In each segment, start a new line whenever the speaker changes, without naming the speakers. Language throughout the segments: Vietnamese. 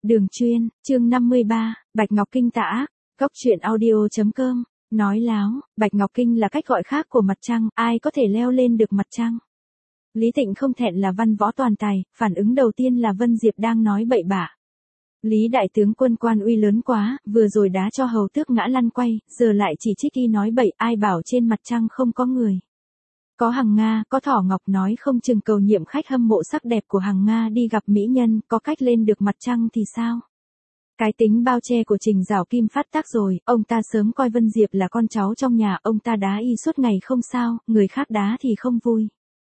Đường Chuyên, chương 53, Bạch Ngọc Kinh tà ác, Góc truyện audio.com, nói láo, Bạch Ngọc Kinh là cách gọi khác của mặt trăng, ai có thể leo lên được mặt trăng. Lý Tịnh không thẹn là văn võ toàn tài, phản ứng đầu tiên là Vân Diệp đang nói bậy bạ. Lý đại tướng quân quan uy lớn quá, vừa rồi đá cho hầu tước ngã lăn quay, giờ lại chỉ trích y nói bậy, ai bảo trên mặt trăng không có người. Có Hằng Nga, có Thỏ Ngọc nói không chừng cầu nhiệm khách hâm mộ sắc đẹp của Hằng Nga đi gặp mỹ nhân, có cách lên được mặt trăng thì sao? Cái tính bao che của Trình Giảo Kim phát tác rồi, ông ta sớm coi Vân Diệp là con cháu trong nhà, ông ta đá y suốt ngày không sao, người khác đá thì không vui.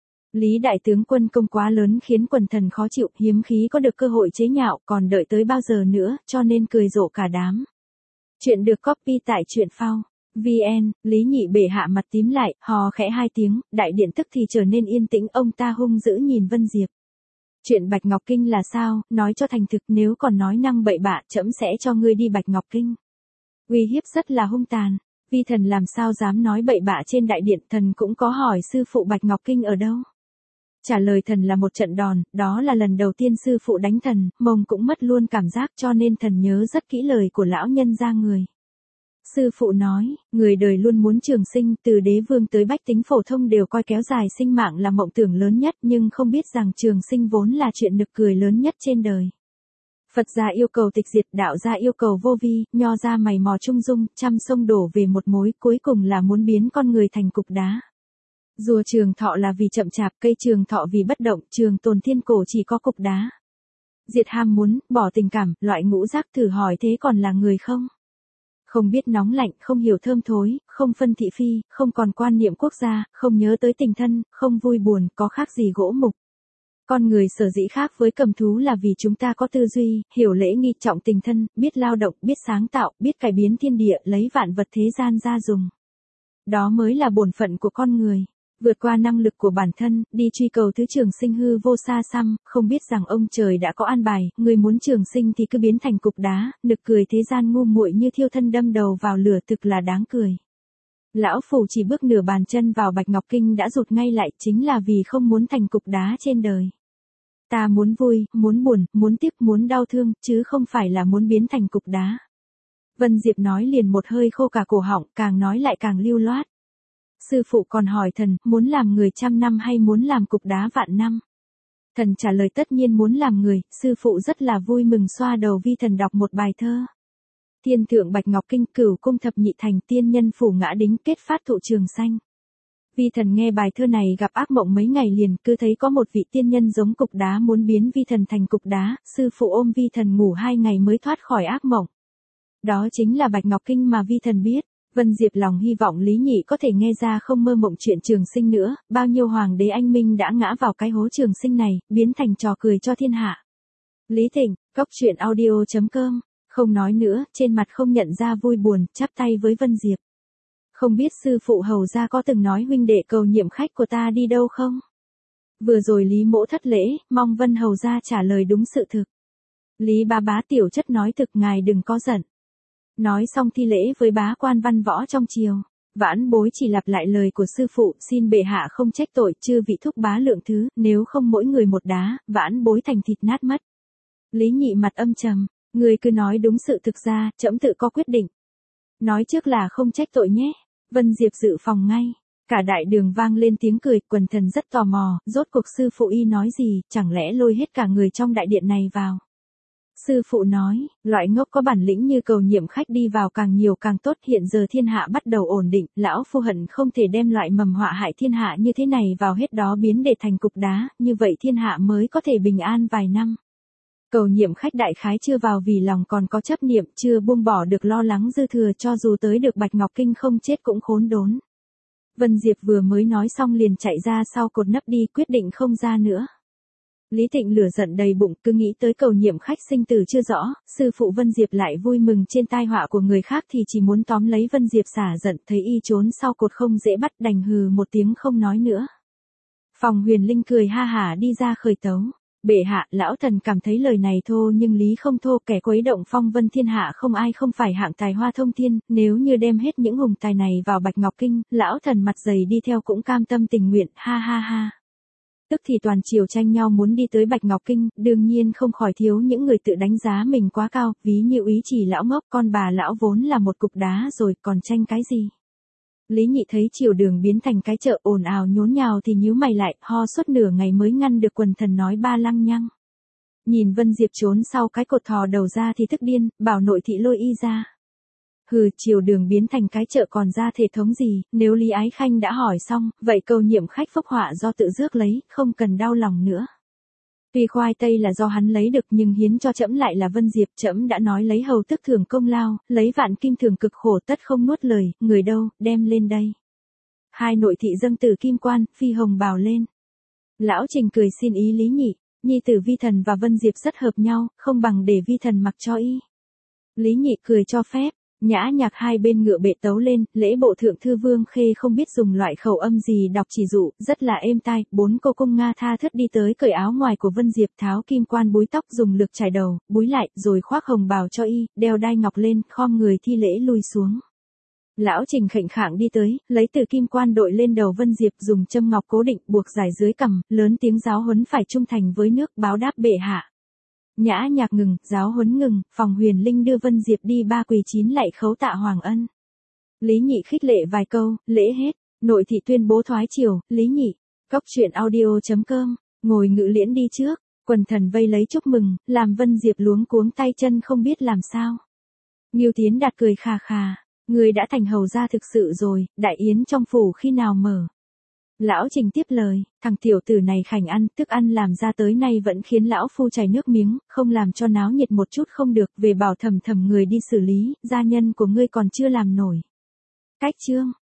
Lý đại tướng quân công quá lớn khiến quần thần khó chịu, hiếm khí có được cơ hội chế nhạo, còn đợi tới bao giờ nữa, cho nên cười rộ cả đám. Chuyện được copy tại truyện phao. VN, Lý Nhị bệ hạ mặt tím lại, hò khẽ hai tiếng, đại điện tức thì trở nên yên tĩnh, ông ta hung dữ nhìn Vân Diệp. Chuyện Bạch Ngọc Kinh là sao, nói cho thành thực, nếu còn nói năng bậy bạ, trẫm sẽ cho ngươi đi Bạch Ngọc Kinh. Uy hiếp rất là hung tàn, vi thần làm sao dám nói bậy bạ trên đại điện, thần cũng có hỏi sư phụ Bạch Ngọc Kinh ở đâu. Trả lời thần là một trận đòn, đó là lần đầu tiên sư phụ đánh thần, mông cũng mất luôn cảm giác, cho nên thần nhớ rất kỹ lời của lão nhân gia người. Sư phụ nói, người đời luôn muốn trường sinh, từ đế vương tới bách tính phổ thông đều coi kéo dài sinh mạng là mộng tưởng lớn nhất, nhưng không biết rằng trường sinh vốn là chuyện nực cười lớn nhất trên đời. Phật gia yêu cầu tịch diệt, đạo gia yêu cầu vô vi, nho gia mày mò trung dung, trăm sông đổ về một mối, cuối cùng là muốn biến con người thành cục đá. Rùa trường thọ là vì chậm chạp, cây trường thọ vì bất động, trường tồn thiên cổ chỉ có cục đá. Diệt ham muốn, bỏ tình cảm, loại ngũ giác, thử hỏi thế còn là người không? Không biết nóng lạnh, không hiểu thơm thối, không phân thị phi, không còn quan niệm quốc gia, không nhớ tới tình thân, không vui buồn, có khác gì gỗ mục. Con người sở dĩ khác với cầm thú là vì chúng ta có tư duy, hiểu lễ nghi, trọng tình thân, biết lao động, biết sáng tạo, biết cải biến thiên địa, lấy vạn vật thế gian ra dùng. Đó mới là bổn phận của con người. Vượt qua năng lực của bản thân, đi truy cầu thứ trường sinh hư vô xa xăm, không biết rằng ông trời đã có an bài, người muốn trường sinh thì cứ biến thành cục đá, nực cười thế gian ngu muội như thiêu thân đâm đầu vào lửa, thực là đáng cười. Lão Phù chỉ bước nửa bàn chân vào Bạch Ngọc Kinh đã rụt ngay lại, chính là vì không muốn thành cục đá trên đời. Ta muốn vui, muốn buồn, muốn tiếc, muốn đau thương, chứ không phải là muốn biến thành cục đá. Vân Diệp nói liền một hơi khô cả cổ họng, càng nói lại càng lưu loát. Sư phụ còn hỏi thần, muốn làm người 100 năm hay muốn làm cục đá vạn năm? Thần trả lời tất nhiên muốn làm người, sư phụ rất là vui mừng xoa đầu vi thần đọc một bài thơ. Thiên thượng Bạch Ngọc Kinh, cửu cung thập nhị thành, tiên nhân phủ ngã đính, kết phát thụ trường sanh. Vi thần nghe bài thơ này gặp ác mộng mấy ngày liền, cứ thấy có một vị tiên nhân giống cục đá muốn biến vi thần thành cục đá, sư phụ ôm vi thần ngủ 2 ngày mới thoát khỏi ác mộng. Đó chính là Bạch Ngọc Kinh mà vi thần biết. Vân Diệp lòng hy vọng Lý Nhị có thể nghe ra không mơ mộng chuyện trường sinh nữa, bao nhiêu hoàng đế anh minh đã ngã vào cái hố trường sinh này, biến thành trò cười cho thiên hạ. Lý Thịnh, Góc truyện audio.com, không nói nữa, trên mặt không nhận ra vui buồn, chắp tay với Vân Diệp. Không biết sư phụ hầu gia có từng nói huynh đệ cầu nhiệm khách của ta đi đâu không? Vừa rồi Lý mỗ thất lễ, mong Vân hầu gia trả lời đúng sự thực. Lý bá bá tiểu chất nói thực, ngài đừng có giận. Nói xong thi lễ với bá quan văn võ trong triều, vãn bối chỉ lặp lại lời của sư phụ, xin bệ hạ không trách tội, chư vị thúc bá lượng thứ, nếu không mỗi người một đá, vãn bối thành thịt nát mất. Lý Nhị mặt âm trầm, người cứ nói đúng sự thực ra, trẫm tự có quyết định. Nói trước là không trách tội nhé. Vân Diệp dự phòng ngay. Cả đại đường vang lên tiếng cười, quần thần rất tò mò, rốt cuộc sư phụ y nói gì, chẳng lẽ lôi hết cả người trong đại điện này vào. Sư phụ nói, loại ngốc có bản lĩnh như cầu nhiệm khách đi vào càng nhiều càng tốt, hiện giờ thiên hạ bắt đầu ổn định, lão phu hận không thể đem loại mầm họa hại thiên hạ như thế này vào hết đó biến để thành cục đá, như vậy thiên hạ mới có thể bình an vài năm. Cầu nhiệm khách đại khái chưa vào vì lòng còn có chấp niệm, chưa buông bỏ được lo lắng dư thừa, cho dù tới được Bạch Ngọc Kinh không chết cũng khốn đốn. Vân Diệp vừa mới nói xong liền chạy ra sau cột nấp đi, quyết định không ra nữa. Lý Thịnh lửa giận đầy bụng, cứ nghĩ tới cầu nhiệm khách sinh tử chưa rõ, sư phụ Vân Diệp lại vui mừng trên tai họa của người khác thì chỉ muốn tóm lấy Vân Diệp xả giận, thấy y trốn sau cột không dễ bắt, đành hừ một tiếng không nói nữa. Phòng Huyền Linh cười ha hả đi ra khởi tấu. Bệ hạ, lão thần cảm thấy lời này thô nhưng lý không thô, kẻ khuấy động phong vân thiên hạ không ai không phải hạng tài hoa thông thiên, nếu như đem hết những hùng tài này vào Bạch Ngọc Kinh, lão thần mặt dày đi theo cũng cam tâm tình nguyện, ha ha ha. Tức thì toàn triều tranh nhau muốn đi tới Bạch Ngọc Kinh, đương nhiên không khỏi thiếu những người tự đánh giá mình quá cao, ví như Úy Chỉ lão ngốc, con bà lão vốn là một cục đá rồi, còn tranh cái gì. Lý Nhị thấy triều đường biến thành cái chợ ồn ào nhốn nhào thì nhíu mày lại, ho suốt nửa ngày mới ngăn được quần thần nói ba lăng nhăng. Nhìn Vân Diệp trốn sau cái cột thò đầu ra thì tức điên, bảo nội thị lôi y ra. Hừ, triều đường biến thành cái chợ còn ra thể thống gì, nếu Lý Ái Khanh đã hỏi xong, vậy câu nhiệm khách phúc họa do tự rước lấy, không cần đau lòng nữa. Tuy khoai tây là do hắn lấy được nhưng hiến cho trẫm lại là Vân Diệp, trẫm đã nói lấy hầu tức thưởng công lao, lấy vạn kim thưởng cực khổ tất không nuốt lời, người đâu, đem lên đây. Hai nội thị dâng từ kim quan, phi hồng bào lên. Lão Trình cười xin ý Lý Nhị, nhi tử Vi Thần và Vân Diệp rất hợp nhau, không bằng để Vi Thần mặc cho y. Lý Nhị cười cho phép. Nhã Nhạc hai bên ngựa bệ tấu lên, lễ bộ thượng thư Vương Khê không biết dùng loại khẩu âm gì đọc chỉ dụ, rất là êm tai, bốn cô cung Nga tha thướt đi tới cởi áo ngoài của Vân Diệp, tháo kim quan búi tóc dùng lược chải đầu, búi lại, rồi khoác hồng bào cho y, đeo đai ngọc lên, khom người thi lễ lui xuống. Lão Trình khệnh khạng đi tới, lấy từ kim quan đội lên đầu Vân Diệp, dùng châm ngọc cố định buộc dài dưới cằm, lớn tiếng giáo huấn phải trung thành với nước, báo đáp bệ hạ. Nhã Nhạc ngừng, giáo huấn ngừng, Phòng Huyền Linh đưa Vân Diệp đi ba quỳ chín lạy khấu tạ Hoàng ân. Lý Nhị khích lệ vài câu, lễ hết, nội thị tuyên bố thoái triều, Lý Nhị. Cóc truyện audio.com, ngồi ngự liễn đi trước, quần thần vây lấy chúc mừng, làm Vân Diệp luống cuống tay chân không biết làm sao. Ngưu Tiến Đạt cười khà khà, người đã thành hầu gia thực sự rồi, đại yến trong phủ khi nào mở. Lão Trình tiếp lời, thằng tiểu tử này khảnh ăn, thức ăn làm ra tới nay vẫn khiến lão phu chảy nước miếng, không làm cho náo nhiệt một chút không được, về bảo thầm người đi xử lý, gia nhân của ngươi còn chưa làm nổi. Cách chương